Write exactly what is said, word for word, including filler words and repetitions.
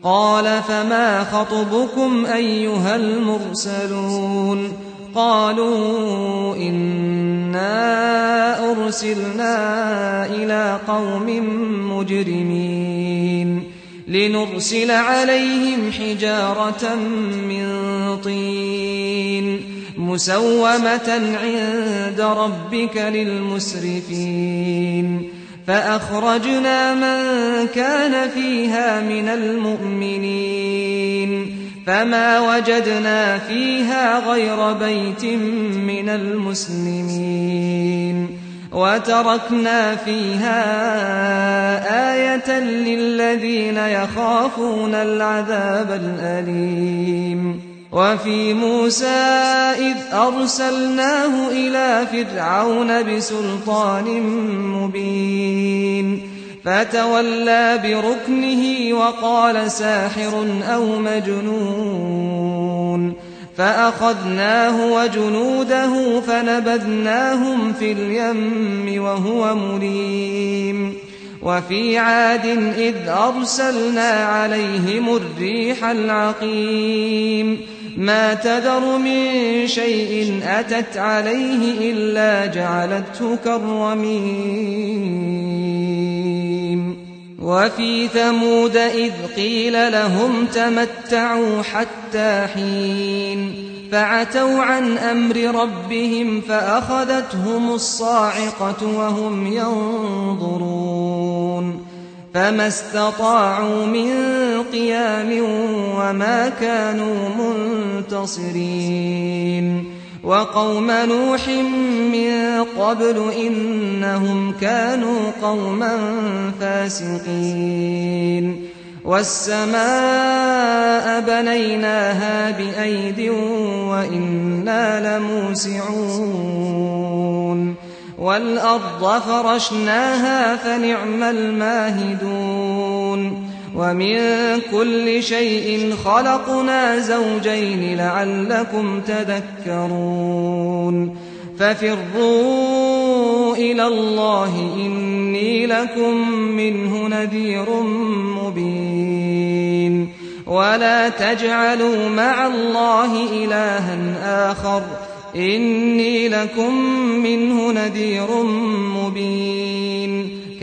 قال فما خطبكم أيها المرسلون قالوا إنا أرسلنا إلى قوم مجرمين لنرسل عليهم حجارة من طين مسومة عند ربك للمسرفين فأخرجنا من كان فيها من المؤمنين فما وجدنا فيها غير بيت من المسلمين وتركنا فيها آية للذين يخافون العذاب الأليم وفي موسى إذ أرسلناه إلى فرعون بسلطان مبين فتولى بركنه وقال ساحر أو مجنون فأخذناه وجنوده فنبذناهم في اليم وهو مليم وفي عاد إذ أرسلنا عليهم الريح العقيم ما تذر من شيء أتت عليه إلا جعلته كالرميم وفي ثمود إذ قيل لهم تمتعوا حتى حين فعتوا عن أمر ربهم فأخذتهم الصاعقة وهم ينظرون فما استطاعوا من قيام وما كانوا منتصرين وقوم نوح من قبل إنهم كانوا قوما فاسقين والسماء بنيناها بأيد وإنا لموسعون والأرض فرشناها فنعم الماهدون ومن كل شيء خلقنا زوجين لعلكم تذكرون ففروا إلى الله إني لكم منه نذير مبين ولا تجعلوا مع الله إلها آخر إني لكم منه نذير مبين